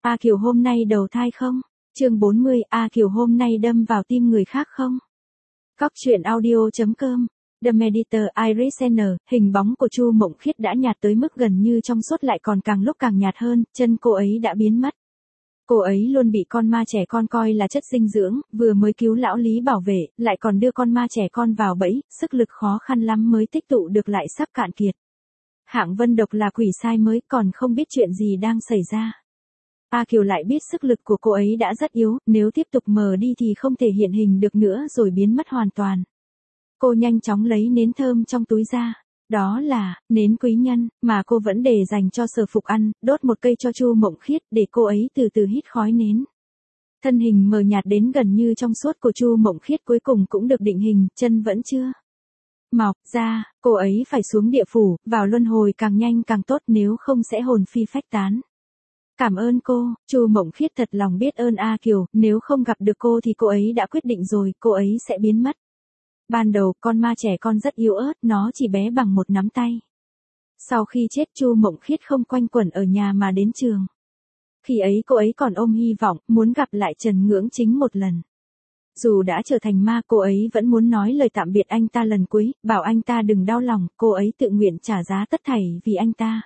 A Kiều hôm nay đầu thai không? Chương 40, A Kiều hôm nay đâm vào tim người khác không? Cóc truyện audio.com. The Mediator Iris N, hình bóng của Chu Mộng Khiết đã nhạt tới mức gần như trong suốt lại còn càng lúc càng nhạt hơn, chân cô ấy đã biến mất. Cô ấy luôn bị con ma trẻ con coi là chất dinh dưỡng, vừa mới cứu lão Lý bảo vệ, lại còn đưa con ma trẻ con vào bẫy, sức lực khó khăn lắm mới tích tụ được lại sắp cạn kiệt. Hạng Vân Độc là quỷ sai mới còn không biết chuyện gì đang xảy ra. A Kiều lại biết sức lực của cô ấy đã rất yếu, nếu tiếp tục mờ đi thì không thể hiện hình được nữa rồi biến mất hoàn toàn. Cô nhanh chóng lấy nến thơm trong túi ra. Đó là nến quý nhân mà cô vẫn để dành cho Sở Phục ăn, đốt một cây cho Chu Mộng Khiết để cô ấy từ từ hít khói nến. Thân hình mờ nhạt đến gần như trong suốt của Chu Mộng Khiết cuối cùng cũng được định hình, chân vẫn chưa mọc ra, cô ấy phải xuống địa phủ, vào luân hồi càng nhanh càng tốt nếu không sẽ hồn phi phách tán. Cảm ơn cô, Chu Mộng Khiết thật lòng biết ơn A Kiều, nếu không gặp được cô thì cô ấy đã quyết định rồi, cô ấy sẽ biến mất. Ban đầu, con ma trẻ con rất yếu ớt, nó chỉ bé bằng một nắm tay. Sau khi chết Chu Mộng Khiết không quanh quẩn ở nhà mà đến trường. Khi ấy cô ấy còn ôm hy vọng, muốn gặp lại Trần Ngưỡng Chính một lần. Dù đã trở thành ma cô ấy vẫn muốn nói lời tạm biệt anh ta lần cuối, bảo anh ta đừng đau lòng, cô ấy tự nguyện trả giá tất thảy vì anh ta.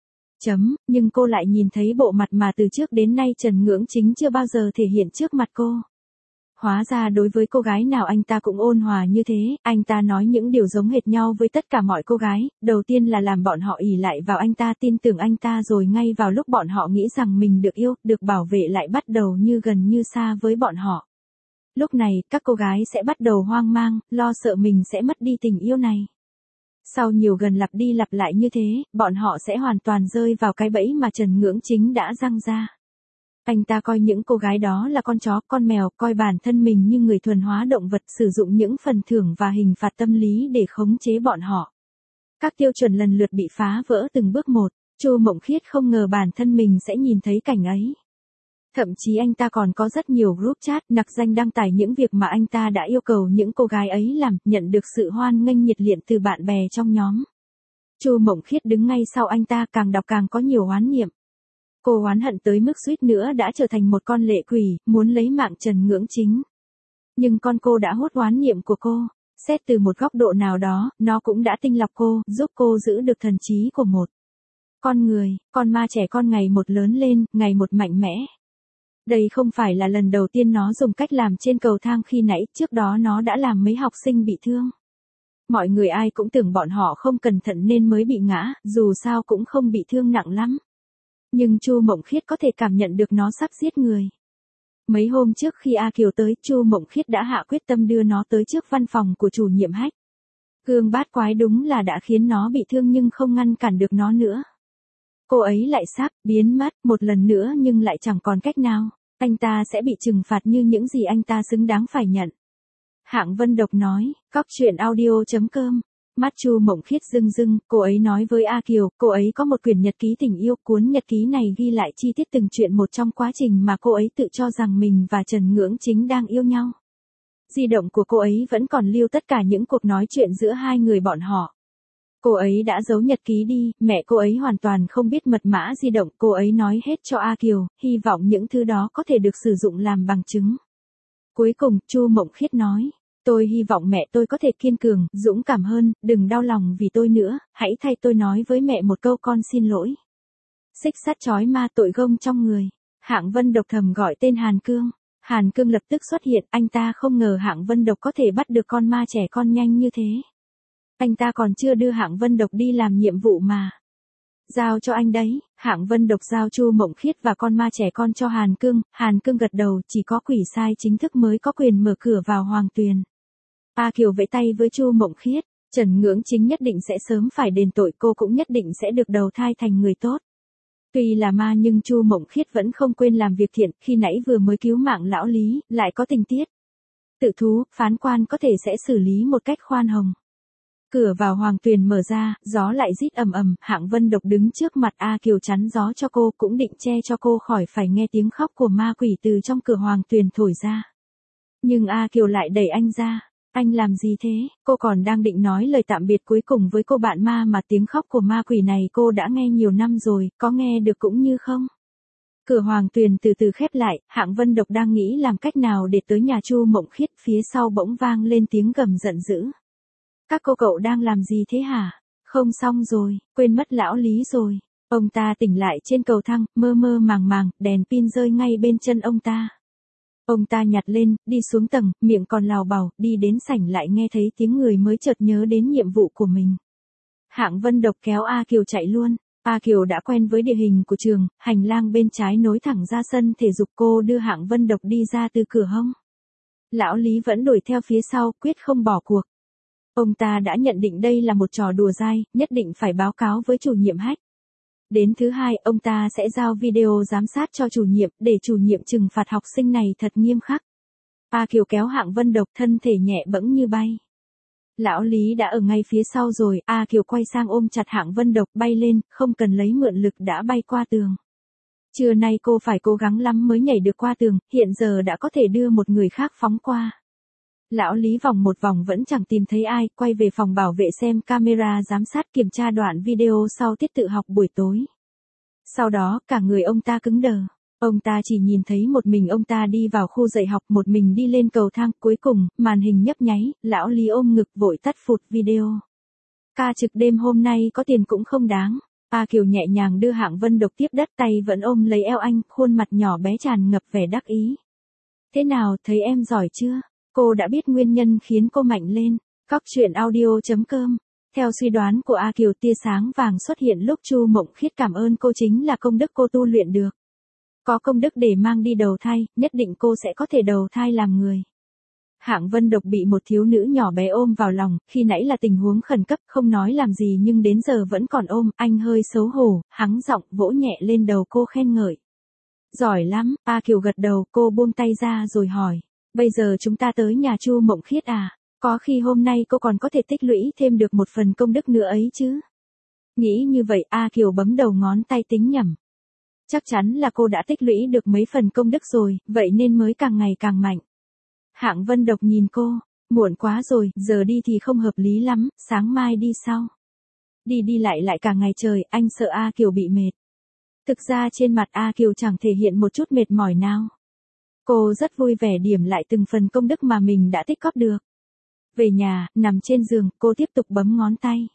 Nhưng cô lại nhìn thấy bộ mặt mà từ trước đến nay Trần Ngưỡng Chính chưa bao giờ thể hiện trước mặt cô. Hóa ra đối với cô gái nào anh ta cũng ôn hòa như thế, anh ta nói những điều giống hệt nhau với tất cả mọi cô gái, đầu tiên là làm bọn họ ỷ lại vào anh ta tin tưởng anh ta rồi ngay vào lúc bọn họ nghĩ rằng mình được yêu, được bảo vệ lại bắt đầu như gần như xa với bọn họ. Lúc này, các cô gái sẽ bắt đầu hoang mang, lo sợ mình sẽ mất đi tình yêu này. Sau nhiều lần lặp đi lặp lại như thế, bọn họ sẽ hoàn toàn rơi vào cái bẫy mà Trần Ngưỡng Chính đã giăng ra. Anh ta coi những cô gái đó là con chó, con mèo, coi bản thân mình như người thuần hóa động vật, sử dụng những phần thưởng và hình phạt tâm lý để khống chế bọn họ. Các tiêu chuẩn lần lượt bị phá vỡ từng bước một, Chu Mộng Khiết không ngờ bản thân mình sẽ nhìn thấy cảnh ấy. Thậm chí anh ta còn có rất nhiều group chat nặc danh đăng tải những việc mà anh ta đã yêu cầu những cô gái ấy làm, nhận được sự hoan nghênh nhiệt liệt từ bạn bè trong nhóm. Chu Mộng Khiết đứng ngay sau anh ta, càng đọc càng có nhiều oán niệm. Cô oán hận tới mức suýt nữa đã trở thành một con lệ quỷ, muốn lấy mạng Trần Ngưỡng Chính. Nhưng con cô đã hút oán niệm của cô, xét từ một góc độ nào đó, nó cũng đã tinh lọc cô, giúp cô giữ được thần trí của một con người, con ma trẻ con ngày một lớn lên, ngày một mạnh mẽ. Đây không phải là lần đầu tiên nó dùng cách làm trên cầu thang khi nãy, trước đó nó đã làm mấy học sinh bị thương. Mọi người ai cũng tưởng bọn họ không cẩn thận nên mới bị ngã, dù sao cũng không bị thương nặng lắm. Nhưng Chu Mộng Khiết có thể cảm nhận được nó sắp giết người. Mấy hôm trước khi A Kiều tới, Chu Mộng Khiết đã hạ quyết tâm đưa nó tới trước văn phòng của chủ nhiệm Hách. Gương bát quái đúng là đã khiến nó bị thương nhưng không ngăn cản được nó nữa. Cô ấy lại sắp biến mất một lần nữa nhưng lại chẳng còn cách nào. Anh ta sẽ bị trừng phạt như những gì anh ta xứng đáng phải nhận. Hạng Vân Độc nói, cóc truyện audio.com. Mắt Chu Mộng Khiết rưng rưng, cô ấy nói với A Kiều, cô ấy có một quyển nhật ký tình yêu, cuốn nhật ký này ghi lại chi tiết từng chuyện một trong quá trình mà cô ấy tự cho rằng mình và Trần Ngưỡng Chính đang yêu nhau. Di động của cô ấy vẫn còn lưu tất cả những cuộc nói chuyện giữa hai người bọn họ. Cô ấy đã giấu nhật ký đi, mẹ cô ấy hoàn toàn không biết mật mã di động, cô ấy nói hết cho A Kiều, hy vọng những thứ đó có thể được sử dụng làm bằng chứng. Cuối cùng, Chu Mộng Khiết nói, tôi hy vọng mẹ tôi có thể kiên cường, dũng cảm hơn, đừng đau lòng vì tôi nữa, hãy thay tôi nói với mẹ một câu con xin lỗi. Xích sắt chói ma tội gông trong người. Hạng Vân Độc thầm gọi tên Hàn Cương. Hàn Cương lập tức xuất hiện, anh ta không ngờ Hạng Vân Độc có thể bắt được con ma trẻ con nhanh như thế. Anh ta còn chưa đưa Hạng Vân Độc đi làm nhiệm vụ mà. Giao cho anh đấy, Hạng Vân Độc giao Chu Mộng Khiết và con ma trẻ con cho Hàn Cương gật đầu, chỉ có quỷ sai chính thức mới có quyền mở cửa vào Hoàng Tuyền. A Kiều vẫy tay với Chu Mộng Khiết, Trần Ngưỡng Chính nhất định sẽ sớm phải đền tội, cô cũng nhất định sẽ được đầu thai thành người tốt. Tuy là ma nhưng Chu Mộng Khiết vẫn không quên làm việc thiện, khi nãy vừa mới cứu mạng lão Lý, lại có tình tiết tự thú, phán quan có thể sẽ xử lý một cách khoan hồng. Cửa vào Hoàng Tuyền mở ra, gió lại rít ầm ầm, Hạng Vân Độc đứng trước mặt A Kiều chắn gió cho cô, cũng định che cho cô khỏi phải nghe tiếng khóc của ma quỷ từ trong cửa Hoàng Tuyền thổi ra. Nhưng A Kiều lại đẩy anh ra. Anh làm gì thế? Cô còn đang định nói lời tạm biệt cuối cùng với cô bạn ma mà tiếng khóc của ma quỷ này cô đã nghe nhiều năm rồi, có nghe được cũng như không? Cửa Hoàng Tuyền từ từ khép lại, Hạng Vân Độc đang nghĩ làm cách nào để tới nhà Chu Mộng Khiết, phía sau bỗng vang lên tiếng gầm giận dữ. Các cô cậu đang làm gì thế hả? Không xong rồi, quên mất lão Lý rồi. Ông ta tỉnh lại trên cầu thang, mơ mơ màng màng, đèn pin rơi ngay bên chân ông ta. Ông ta nhặt lên, đi xuống tầng, miệng còn lào bào, đi đến sảnh lại nghe thấy tiếng người mới chợt nhớ đến nhiệm vụ của mình. Hạng Vân Độc kéo A Kiều chạy luôn. A Kiều đã quen với địa hình của trường, hành lang bên trái nối thẳng ra sân thể dục, cô đưa Hạng Vân Độc đi ra từ cửa hông. Lão Lý vẫn đuổi theo phía sau, quyết không bỏ cuộc. Ông ta đã nhận định đây là một trò đùa dai, nhất định phải báo cáo với chủ nhiệm Hách. Đến thứ hai, ông ta sẽ giao video giám sát cho chủ nhiệm, để chủ nhiệm trừng phạt học sinh này thật nghiêm khắc. A Kiều kéo Hạng Vân Độc, thân thể nhẹ bẫng như bay. Lão Lý đã ở ngay phía sau rồi, A Kiều quay sang ôm chặt Hạng Vân Độc, bay lên, không cần lấy mượn lực đã bay qua tường. Trưa nay cô phải cố gắng lắm mới nhảy được qua tường, hiện giờ đã có thể đưa một người khác phóng qua. Lão Lý vòng một vòng vẫn chẳng tìm thấy ai, quay về phòng bảo vệ xem camera giám sát, kiểm tra đoạn video sau tiết tự học buổi tối. Sau đó, cả người ông ta cứng đờ. Ông ta chỉ nhìn thấy một mình ông ta đi vào khu dạy học, một mình đi lên cầu thang, cuối cùng, màn hình nhấp nháy, lão Lý ôm ngực vội tắt phụt video. Ca trực đêm hôm nay có tiền cũng không đáng. A Kiều nhẹ nhàng đưa Hạng Vân Độc tiếp đất, tay vẫn ôm lấy eo anh, khuôn mặt nhỏ bé tràn ngập vẻ đắc ý. Thế nào, thấy em giỏi chưa? Cô đã biết nguyên nhân khiến cô mạnh lên. Cóc truyện audio.com. Theo suy đoán của A Kiều, tia sáng vàng xuất hiện lúc Chu Mộng Khiết cảm ơn cô chính là công đức cô tu luyện được. Có công đức để mang đi đầu thai, nhất định cô sẽ có thể đầu thai làm người. Hạng Vân Độc bị một thiếu nữ nhỏ bé ôm vào lòng, khi nãy là tình huống khẩn cấp, không nói làm gì nhưng đến giờ vẫn còn ôm, anh hơi xấu hổ, hắng giọng vỗ nhẹ lên đầu cô khen ngợi. Giỏi lắm, A Kiều gật đầu, cô buông tay ra rồi hỏi. Bây giờ chúng ta tới nhà Chu Mộng Khiết à? Có khi hôm nay cô còn có thể tích lũy thêm được một phần công đức nữa ấy chứ? Nghĩ như vậy, A Kiều bấm đầu ngón tay tính nhẩm. Chắc chắn là cô đã tích lũy được mấy phần công đức rồi, vậy nên mới càng ngày càng mạnh. Hạng Vân Độc nhìn cô, muộn quá rồi, giờ đi thì không hợp lý lắm, sáng mai đi sau. Đi đi lại cả ngày trời, anh sợ A Kiều bị mệt. Thực ra trên mặt A Kiều chẳng thể hiện một chút mệt mỏi nào. Cô rất vui vẻ điểm lại từng phần công đức mà mình đã tích góp được. Về nhà, nằm trên giường, cô tiếp tục bấm ngón tay.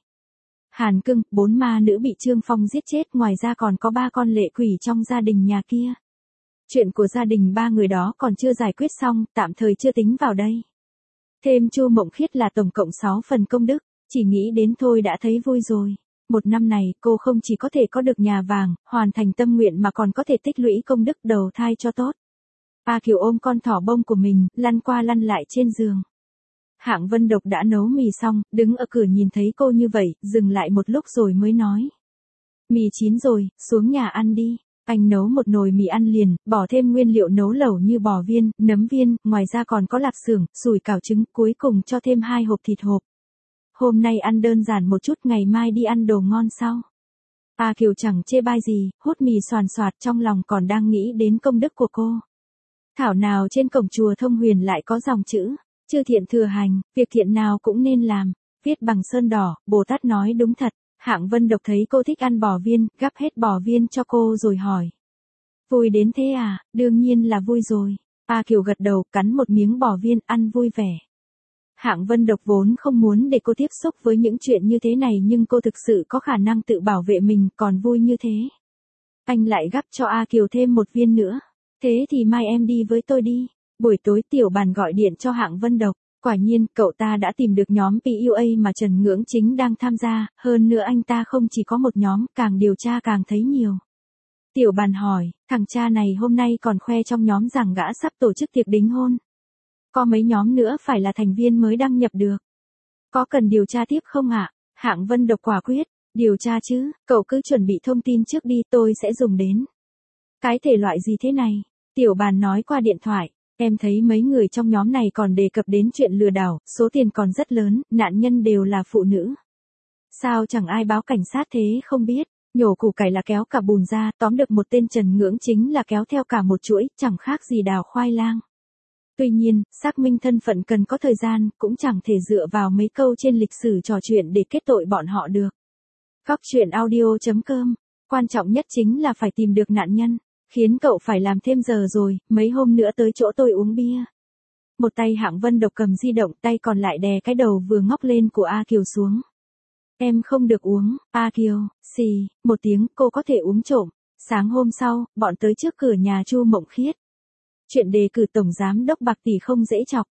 Hàn Cưng, 4 ma nữ bị Trương Phong giết chết, ngoài ra còn có 3 con lệ quỷ trong gia đình nhà kia. Chuyện của gia đình 3 người đó còn chưa giải quyết xong, tạm thời chưa tính vào đây. Thêm Chu Mộng Khiết là tổng cộng 6 phần công đức, chỉ nghĩ đến thôi đã thấy vui rồi. Một năm này, cô không chỉ có thể có được nhà vàng, hoàn thành tâm nguyện mà còn có thể tích lũy công đức đầu thai cho tốt. A Kiều ôm con thỏ bông của mình, lăn qua lăn lại trên giường. Hạng Vân Độc đã nấu mì xong, đứng ở cửa nhìn thấy cô như vậy, dừng lại một lúc rồi mới nói. Mì chín rồi, xuống nhà ăn đi. Anh nấu một nồi mì ăn liền, bỏ thêm nguyên liệu nấu lẩu như bò viên, nấm viên, ngoài ra còn có lạp xưởng, sủi cảo trứng, cuối cùng cho thêm 2 hộp thịt hộp. Hôm nay ăn đơn giản một chút, ngày mai đi ăn đồ ngon sau. A Kiều chẳng chê bai gì, hút mì xoàn xoạt, trong lòng còn đang nghĩ đến công đức của cô. Thảo nào trên cổng chùa Thông Huyền lại có dòng chữ, chư thiện thừa hành, việc thiện nào cũng nên làm, viết bằng sơn đỏ, Bồ Tát nói đúng thật. Hạng Vân Độc thấy cô thích ăn bò viên, gắp hết bò viên cho cô rồi hỏi. Vui đến thế à? Đương nhiên là vui rồi. A Kiều gật đầu, cắn một miếng bò viên, ăn vui vẻ. Hạng Vân Độc vốn không muốn để cô tiếp xúc với những chuyện như thế này nhưng cô thực sự có khả năng tự bảo vệ mình, còn vui như thế. Anh lại gắp cho A Kiều thêm một viên nữa. Thế thì mai em đi với tôi đi. Buổi tối Tiểu Bàn gọi điện cho Hạng Vân Độc. Quả nhiên, cậu ta đã tìm được nhóm PUA mà Trần Ngưỡng Chính đang tham gia, hơn nữa anh ta không chỉ có một nhóm, càng điều tra càng thấy nhiều. Tiểu Bàn hỏi, thằng cha này hôm nay còn khoe trong nhóm rằng gã sắp tổ chức tiệc đính hôn. Có mấy nhóm nữa phải là thành viên mới đăng nhập được. Có cần điều tra tiếp không ạ? Hạng Vân Độc quả quyết, điều tra chứ, cậu cứ chuẩn bị thông tin trước đi, tôi sẽ dùng đến. Cái thể loại gì thế này? Tiểu Bàn nói qua điện thoại. Em thấy mấy người trong nhóm này còn đề cập đến chuyện lừa đảo, số tiền còn rất lớn, nạn nhân đều là phụ nữ. Sao chẳng ai báo cảnh sát thế không biết, nhổ củ cải là kéo cả bùn ra, tóm được một tên Trần Ngưỡng Chính là kéo theo cả một chuỗi, chẳng khác gì đào khoai lang. Tuy nhiên, xác minh thân phận cần có thời gian, cũng chẳng thể dựa vào mấy câu trên lịch sử trò chuyện để kết tội bọn họ được. Cóc truyện audio.com, quan trọng nhất chính là phải tìm được nạn nhân. Khiến cậu phải làm thêm giờ rồi, mấy hôm nữa tới chỗ tôi uống bia. Một tay Hạng Vân Độc cầm di động, tay còn lại đè cái đầu vừa ngóc lên của A Kiều xuống. Em không được uống, A Kiều, xì, một tiếng, cô có thể uống trộm. Sáng hôm sau, bọn tới trước cửa nhà Chu Mộng Khiết. Chuyện đề cử tổng giám đốc bạc tỷ không dễ chọc.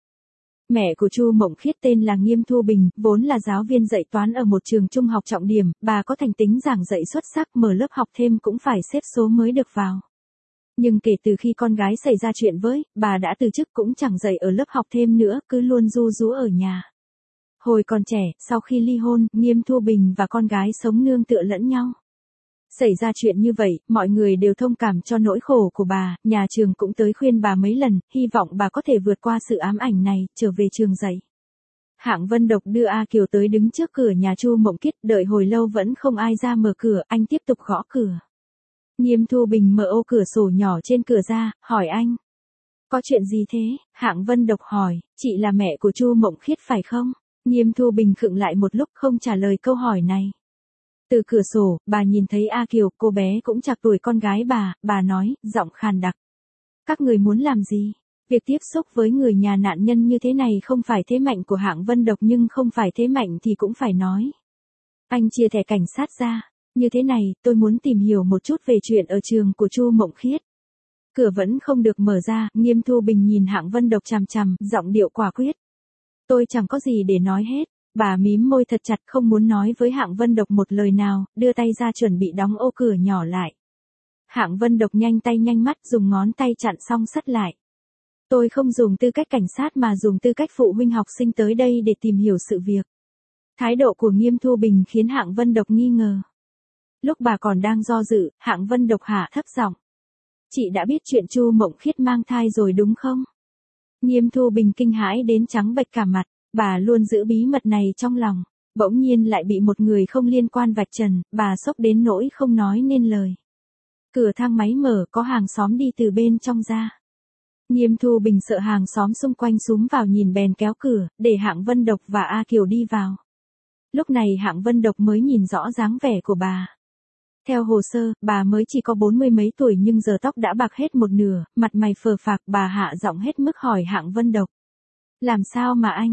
Mẹ của Chu Mộng Khiết tên là Nghiêm Thu Bình, vốn là giáo viên dạy toán ở một trường trung học trọng điểm, bà có thành tính giảng dạy xuất sắc, mở lớp học thêm cũng phải xếp số mới được vào. Nhưng kể từ khi con gái xảy ra chuyện với, bà đã từ chức cũng chẳng dạy ở lớp học thêm nữa, cứ luôn ru rú ở nhà. Hồi còn trẻ, sau khi ly hôn, Nghiêm Thu Bình và con gái sống nương tựa lẫn nhau. Xảy ra chuyện như vậy, mọi người đều thông cảm cho nỗi khổ của bà, nhà trường cũng tới khuyên bà mấy lần, hy vọng bà có thể vượt qua sự ám ảnh này, trở về trường dạy. Hạng Vân Độc đưa A Kiều tới đứng trước cửa nhà Chu Mộng Khiết, đợi hồi lâu vẫn không ai ra mở cửa, anh tiếp tục gõ cửa. Nghiêm Thu Bình mở ô cửa sổ nhỏ trên cửa ra, hỏi anh. Có chuyện gì thế? Hạng Vân Độc hỏi, chị là mẹ của Chu Mộng Khiết phải không? Nghiêm Thu Bình khựng lại một lúc không trả lời câu hỏi này. Từ cửa sổ, bà nhìn thấy A Kiều, cô bé cũng chạc tuổi con gái bà nói, giọng khàn đặc. Các người muốn làm gì? Việc tiếp xúc với người nhà nạn nhân như thế này không phải thế mạnh của Hạng Vân Độc nhưng không phải thế mạnh thì cũng phải nói. Anh chia thẻ cảnh sát ra. Như thế này, tôi muốn tìm hiểu một chút về chuyện ở trường của Chu Mộng Khiết. Cửa vẫn không được mở ra, Nghiêm Thu Bình nhìn Hạng Vân Độc chằm chằm, giọng điệu quả quyết. Tôi chẳng có gì để nói hết. Bà mím môi thật chặt không muốn nói với Hạng Vân Độc một lời nào, đưa tay ra chuẩn bị đóng ô cửa nhỏ lại. Hạng Vân Độc nhanh tay nhanh mắt dùng ngón tay chặn song sắt lại. Tôi không dùng tư cách cảnh sát mà dùng tư cách phụ huynh học sinh tới đây để tìm hiểu sự việc. Thái độ của Nghiêm Thu Bình khiến Hạng Vân Độc nghi ngờ. Lúc bà còn đang do dự, Hạng Vân Độc hạ thấp giọng. Chị đã biết chuyện Chu Mộng Khiết mang thai rồi đúng không? Nghiêm Thu Bình kinh hãi đến trắng bệch cả mặt, bà luôn giữ bí mật này trong lòng, bỗng nhiên lại bị một người không liên quan vạch trần, bà sốc đến nỗi không nói nên lời. Cửa thang máy mở, có hàng xóm đi từ bên trong ra. Nghiêm Thu Bình sợ hàng xóm xung quanh xúm vào nhìn bèn kéo cửa, để Hạng Vân Độc và A Kiều đi vào. Lúc này Hạng Vân Độc mới nhìn rõ dáng vẻ của bà. Theo hồ sơ, bà mới chỉ có 40 mấy tuổi nhưng giờ tóc đã bạc hết một nửa, mặt mày phờ phạc, bà hạ giọng hết mức hỏi Hạng Vân Độc. Làm sao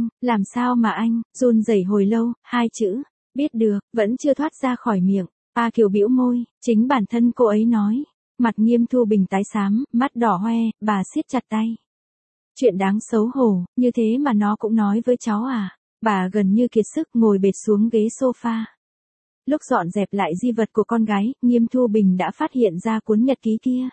mà anh, run rẩy hồi lâu, hai chữ, biết được, vẫn chưa thoát ra khỏi miệng. A Kiều bĩu môi, chính bản thân cô ấy nói. Mặt Nghiêm Thu Bình tái xám, mắt đỏ hoe, bà siết chặt tay. Chuyện đáng xấu hổ, như thế mà nó cũng nói với cháu à. Bà gần như kiệt sức ngồi bệt xuống ghế sofa. Lúc dọn dẹp lại di vật của con gái, Nghiêm Thu Bình đã phát hiện ra cuốn nhật ký kia.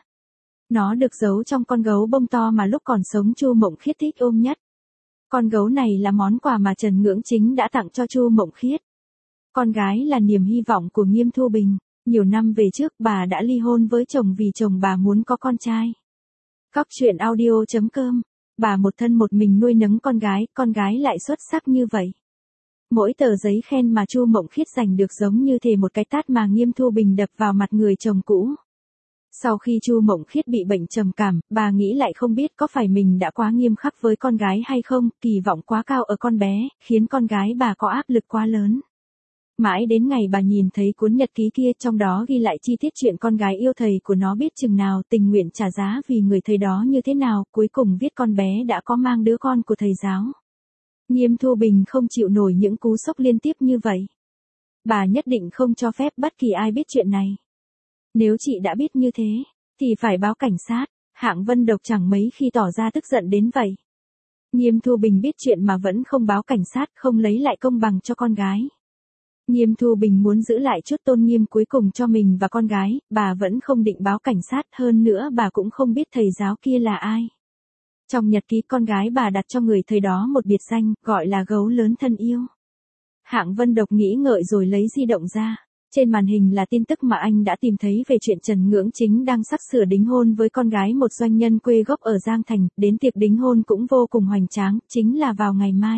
Nó được giấu trong con gấu bông to mà lúc còn sống Chu Mộng Khiết thích ôm nhất. Con gấu này là món quà mà Trần Ngưỡng Chính đã tặng cho Chu Mộng Khiết. Con gái là niềm hy vọng của Nghiêm Thu Bình. Nhiều năm về trước bà đã ly hôn với chồng vì chồng bà muốn có con trai. Cóc truyện audio.com. Bà một thân một mình nuôi nấng con gái lại xuất sắc như vậy. Mỗi tờ giấy khen mà Chu Mộng Khiết giành được giống như thể một cái tát mà Nghiêm Thu Bình đập vào mặt người chồng cũ. Sau khi Chu Mộng Khiết bị bệnh trầm cảm, bà nghĩ lại không biết có phải mình đã quá nghiêm khắc với con gái hay không, kỳ vọng quá cao ở con bé, khiến con gái bà có áp lực quá lớn. Mãi đến ngày bà nhìn thấy cuốn nhật ký kia trong đó ghi lại chi tiết chuyện con gái yêu thầy của nó biết chừng nào tình nguyện trả giá vì người thầy đó như thế nào, cuối cùng viết con bé đã có mang đứa con của thầy giáo. Nghiêm Thu Bình không chịu nổi những cú sốc liên tiếp như vậy. Bà nhất định không cho phép bất kỳ ai biết chuyện này. Nếu chị đã biết như thế, thì phải báo cảnh sát. Hạng Vân Độc chẳng mấy khi tỏ ra tức giận đến vậy. Nghiêm Thu Bình biết chuyện mà vẫn không báo cảnh sát, không lấy lại công bằng cho con gái. Nghiêm Thu Bình muốn giữ lại chút tôn nghiêm cuối cùng cho mình và con gái, bà vẫn không định báo cảnh sát, hơn nữa bà cũng không biết thầy giáo kia là ai. Trong nhật ký con gái bà đặt cho người thầy đó một biệt danh, gọi là gấu lớn thân yêu. Hạng Vân Độc nghĩ ngợi rồi lấy di động ra. Trên màn hình là tin tức mà anh đã tìm thấy về chuyện Trần Ngưỡng Chính đang sắp sửa đính hôn với con gái một doanh nhân quê gốc ở Giang Thành, đến tiệc đính hôn cũng vô cùng hoành tráng, chính là vào ngày mai.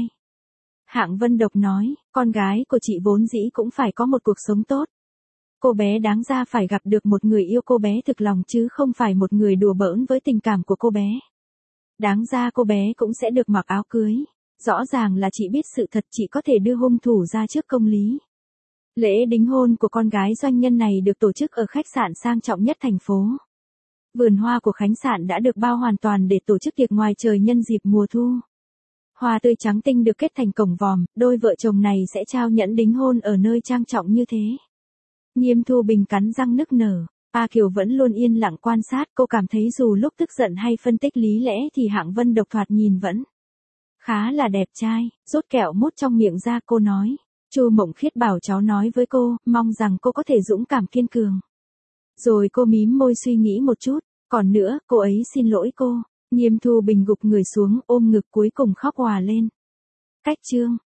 Hạng Vân Độc nói, con gái của chị vốn dĩ cũng phải có một cuộc sống tốt. Cô bé đáng ra phải gặp được một người yêu cô bé thực lòng chứ không phải một người đùa bỡn với tình cảm của cô bé. Đáng ra cô bé cũng sẽ được mặc áo cưới. Rõ ràng là chị biết sự thật, chị có thể đưa hung thủ ra trước công lý. Lễ đính hôn của con gái doanh nhân này được tổ chức ở khách sạn sang trọng nhất thành phố. Vườn hoa của khách sạn đã được bao hoàn toàn để tổ chức tiệc ngoài trời nhân dịp mùa thu. Hoa tươi trắng tinh được kết thành cổng vòm, đôi vợ chồng này sẽ trao nhẫn đính hôn ở nơi trang trọng như thế. Nghiêm Thu Bình cắn răng nức nở. A Kiều vẫn luôn yên lặng quan sát, cô cảm thấy dù lúc tức giận hay phân tích lý lẽ thì Hạng Vân Độc thoạt nhìn vẫn khá là đẹp trai. Rút kẹo mút trong miệng ra, cô nói. Chu Mộng Khiết bảo cháu nói với cô, mong rằng cô có thể dũng cảm kiên cường. Rồi cô mím môi suy nghĩ một chút. Còn nữa, cô ấy xin lỗi cô. Nghiêm Thu Bình gục người xuống ôm ngực cuối cùng khóc òa lên. Cách chương